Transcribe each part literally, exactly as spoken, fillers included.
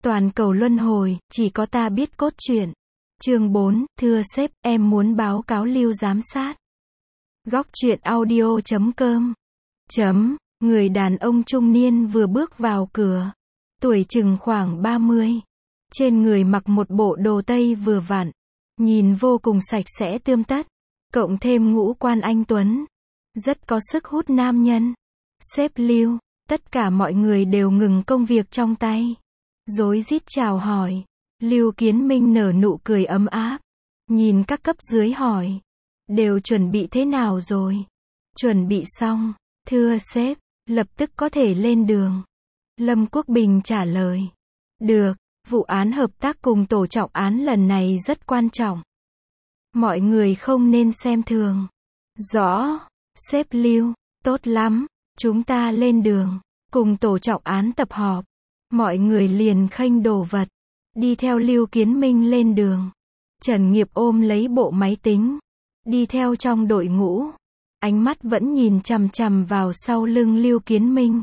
Toàn cầu luân hồi, chỉ có ta biết cốt truyện. Chương bốn, thưa sếp, em muốn báo cáo Lưu giám sát. Góc truyện audio chấm com. Chấm, người đàn ông trung niên vừa bước vào cửa. Tuổi chừng khoảng ba mươi. Trên người mặc một bộ đồ tây vừa vặn. Nhìn vô cùng sạch sẽ tươm tất. Cộng thêm ngũ quan anh tuấn. Rất có sức hút nam nhân. Sếp Lưu, tất cả mọi người đều ngừng công việc trong tay. Rối rít chào hỏi. Lưu Kiến Minh nở nụ cười ấm áp. Nhìn các cấp dưới hỏi. Đều chuẩn bị thế nào rồi? Chuẩn bị xong. Thưa sếp, lập tức có thể lên đường. Lâm Quốc Bình trả lời. Được, vụ án hợp tác cùng tổ trọng án lần này rất quan trọng. Mọi người không nên xem thường. Rõ, sếp Lưu, tốt lắm, chúng ta lên đường. Cùng tổ trọng án tập họp. Mọi người liền khênh đồ vật. Đi theo Lưu Kiến Minh lên đường. Trần Nghiệp ôm lấy bộ máy tính. Đi theo trong đội ngũ. Ánh mắt vẫn nhìn chằm chằm vào sau lưng Lưu Kiến Minh.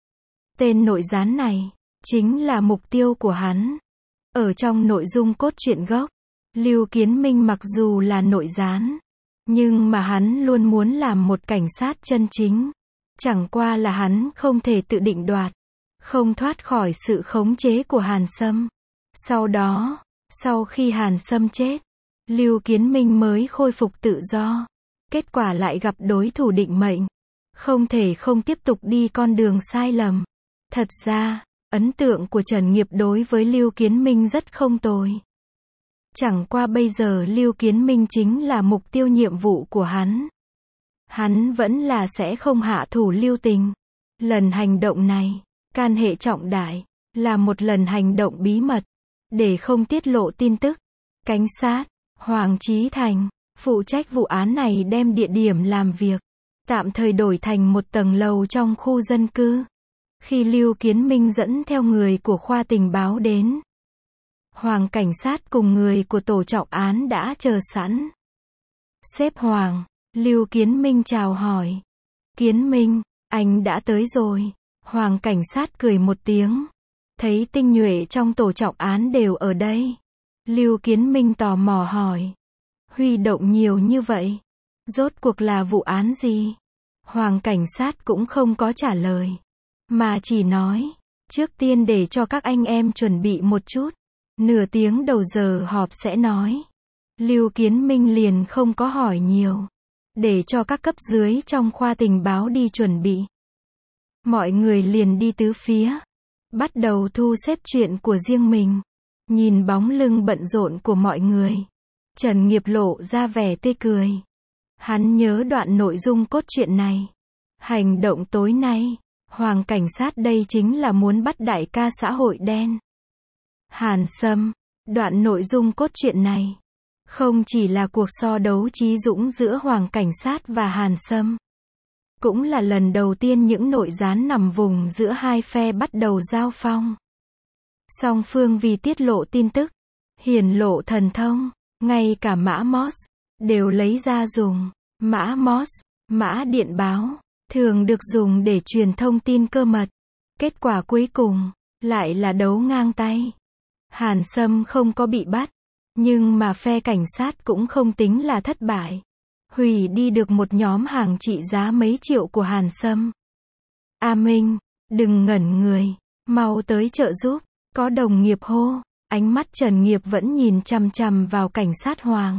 Tên nội gián này, chính là mục tiêu của hắn. Ở trong nội dung cốt truyện gốc, Lưu Kiến Minh mặc dù là nội gián, nhưng mà hắn luôn muốn làm một cảnh sát chân chính. Chẳng qua là hắn không thể tự định đoạt, không thoát khỏi sự khống chế của Hàn Sâm. Sau đó, sau khi Hàn Sâm chết, Lưu Kiến Minh mới khôi phục tự do. Kết quả lại gặp đối thủ định mệnh. Không thể không tiếp tục đi con đường sai lầm. Thật ra, ấn tượng của Trần Nghiệp đối với Lưu Kiến Minh rất không tồi. Chẳng qua bây giờ Lưu Kiến Minh chính là mục tiêu nhiệm vụ của hắn. Hắn vẫn là sẽ không hạ thủ lưu tình. Lần hành động này, can hệ trọng đại, là một lần hành động bí mật. Để không tiết lộ tin tức, cảnh sát Hoàng Chí Thành, phụ trách vụ án này đem địa điểm làm việc tạm thời đổi thành một tầng lầu trong khu dân cư. Khi Lưu Kiến Minh dẫn theo người của khoa tình báo đến, Hoàng cảnh sát cùng người của tổ trọng án đã chờ sẵn. Sếp Hoàng, Lưu Kiến Minh chào hỏi. Kiến Minh, anh đã tới rồi. Hoàng cảnh sát cười một tiếng. Thấy tinh nhuệ trong tổ trọng án đều ở đây. Lưu Kiến Minh tò mò hỏi. Huy động nhiều như vậy. Rốt cuộc là vụ án gì? Hoàng cảnh sát cũng không có trả lời. Mà chỉ nói. Trước tiên để cho các anh em chuẩn bị một chút. Nửa tiếng đầu giờ họp sẽ nói. Lưu Kiến Minh liền không có hỏi nhiều. Để cho các cấp dưới trong khoa tình báo đi chuẩn bị. Mọi người liền đi tứ phía. Bắt đầu thu xếp chuyện của riêng mình. Nhìn bóng lưng bận rộn của mọi người. Trần Nghiệp lộ ra vẻ tươi cười. Hắn nhớ đoạn nội dung cốt truyện này. Hành động tối nay, Hoàng cảnh sát đây chính là muốn bắt đại ca xã hội đen. Hàn Sâm, đoạn nội dung cốt truyện này. Không chỉ là cuộc so đấu trí dũng giữa Hoàng cảnh sát và Hàn Sâm. Cũng là lần đầu tiên những nội gián nằm vùng giữa hai phe bắt đầu giao phong. Song phương vì tiết lộ tin tức, hiển lộ thần thông, ngay cả mã Morse, đều lấy ra dùng. Mã Morse, mã điện báo, thường được dùng để truyền thông tin cơ mật. Kết quả cuối cùng, lại là đấu ngang tay. Hàn Sâm không có bị bắt, nhưng mà phe cảnh sát cũng không tính là thất bại. Hủy đi được một nhóm hàng trị giá mấy triệu của Hàn Sâm. A Minh, đừng ngẩn người, mau tới trợ giúp, có đồng nghiệp hô. Ánh mắt Trần Nghiệp vẫn nhìn chằm chằm vào cảnh sát Hoàng.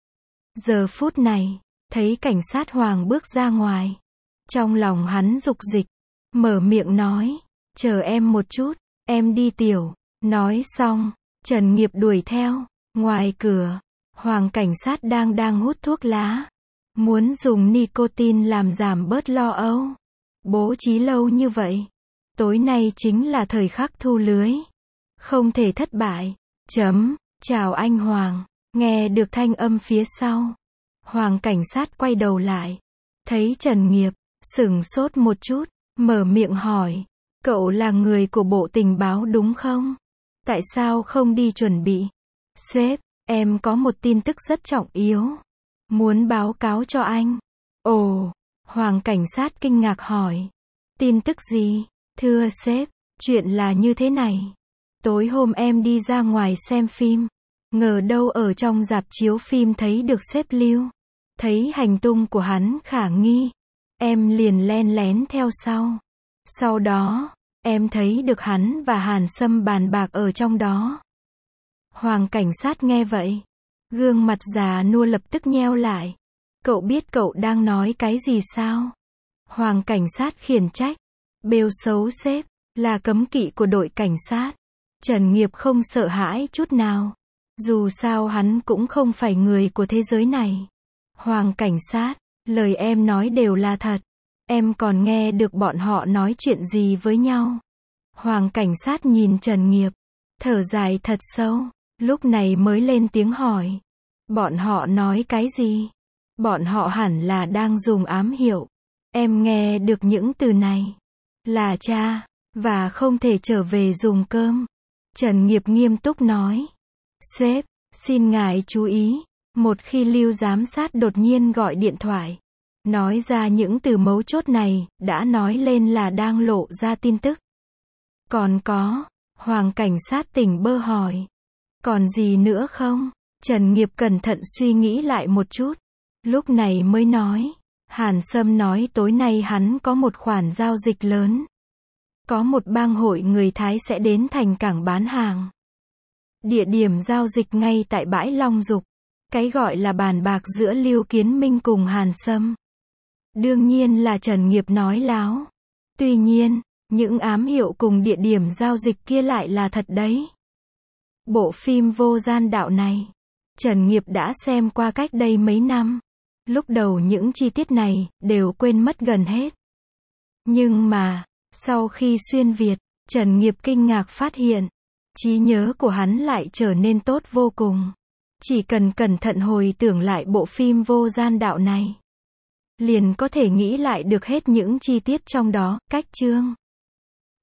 Giờ phút này, thấy cảnh sát Hoàng bước ra ngoài. Trong lòng hắn dục dịch, mở miệng nói, chờ em một chút, em đi tiểu. Nói xong, Trần Nghiệp đuổi theo. Ngoài cửa, Hoàng cảnh sát đang đang hút thuốc lá. Muốn dùng nicotine làm giảm bớt lo âu. Bố trí lâu như vậy. Tối nay chính là thời khắc thu lưới. Không thể thất bại. Chấm, chào anh Hoàng. Nghe được thanh âm phía sau. Hoàng cảnh sát quay đầu lại. Thấy Trần Nghiệp, sửng sốt một chút, mở miệng hỏi. Cậu là người của bộ tình báo đúng không? Tại sao không đi chuẩn bị? Sếp, em có một tin tức rất trọng yếu. Muốn báo cáo cho anh. Ồ, Hoàng cảnh sát kinh ngạc hỏi. Tin tức gì? Thưa sếp, chuyện là như thế này. Tối hôm em đi ra ngoài xem phim. Ngờ đâu ở trong rạp chiếu phim thấy được sếp Lưu. Thấy hành tung của hắn khả nghi. Em liền len lén theo sau. Sau đó, em thấy được hắn và Hàn Sâm bàn bạc ở trong đó. Hoàng cảnh sát nghe vậy. Gương mặt già nua lập tức nheo lại. Cậu biết cậu đang nói cái gì sao? Hoàng cảnh sát khiển trách. Bêu xấu sếp, là cấm kỵ của đội cảnh sát. Trần Nghiệp không sợ hãi chút nào. Dù sao hắn cũng không phải người của thế giới này. Hoàng cảnh sát, lời em nói đều là thật. Em còn nghe được bọn họ nói chuyện gì với nhau. Hoàng cảnh sát nhìn Trần Nghiệp, thở dài thật sâu, lúc này mới lên tiếng hỏi. Bọn họ nói cái gì? Bọn họ hẳn là đang dùng ám hiệu. Em nghe được những từ này. Là cha, và không thể trở về dùng cơm. Trần Nghiệp nghiêm túc nói. Sếp, xin ngài chú ý. Một khi Lưu giám sát đột nhiên gọi điện thoại, nói ra những từ mấu chốt này, đã nói lên là đang lộ ra tin tức. Còn có, Hoàng cảnh sát tỉnh bơ hỏi. Còn gì nữa không? Trần Nghiệp cẩn thận suy nghĩ lại một chút. Lúc này mới nói. Hàn Sâm nói tối nay hắn có một khoản giao dịch lớn. Có một bang hội người Thái sẽ đến thành cảng bán hàng. Địa điểm giao dịch ngay tại bãi Long Dục. Cái gọi là bàn bạc giữa Lưu Kiến Minh cùng Hàn Sâm. Đương nhiên là Trần Nghiệp nói láo. Tuy nhiên, những ám hiệu cùng địa điểm giao dịch kia lại là thật đấy. Bộ phim Vô Gian Đạo này, Trần Nghiệp đã xem qua cách đây mấy năm. Lúc đầu những chi tiết này, đều quên mất gần hết. Nhưng mà, sau khi xuyên Việt, Trần Nghiệp kinh ngạc phát hiện, trí nhớ của hắn lại trở nên tốt vô cùng. Chỉ cần cẩn thận hồi tưởng lại bộ phim Vô Gian Đạo này, liền có thể nghĩ lại được hết những chi tiết trong đó, cách chương,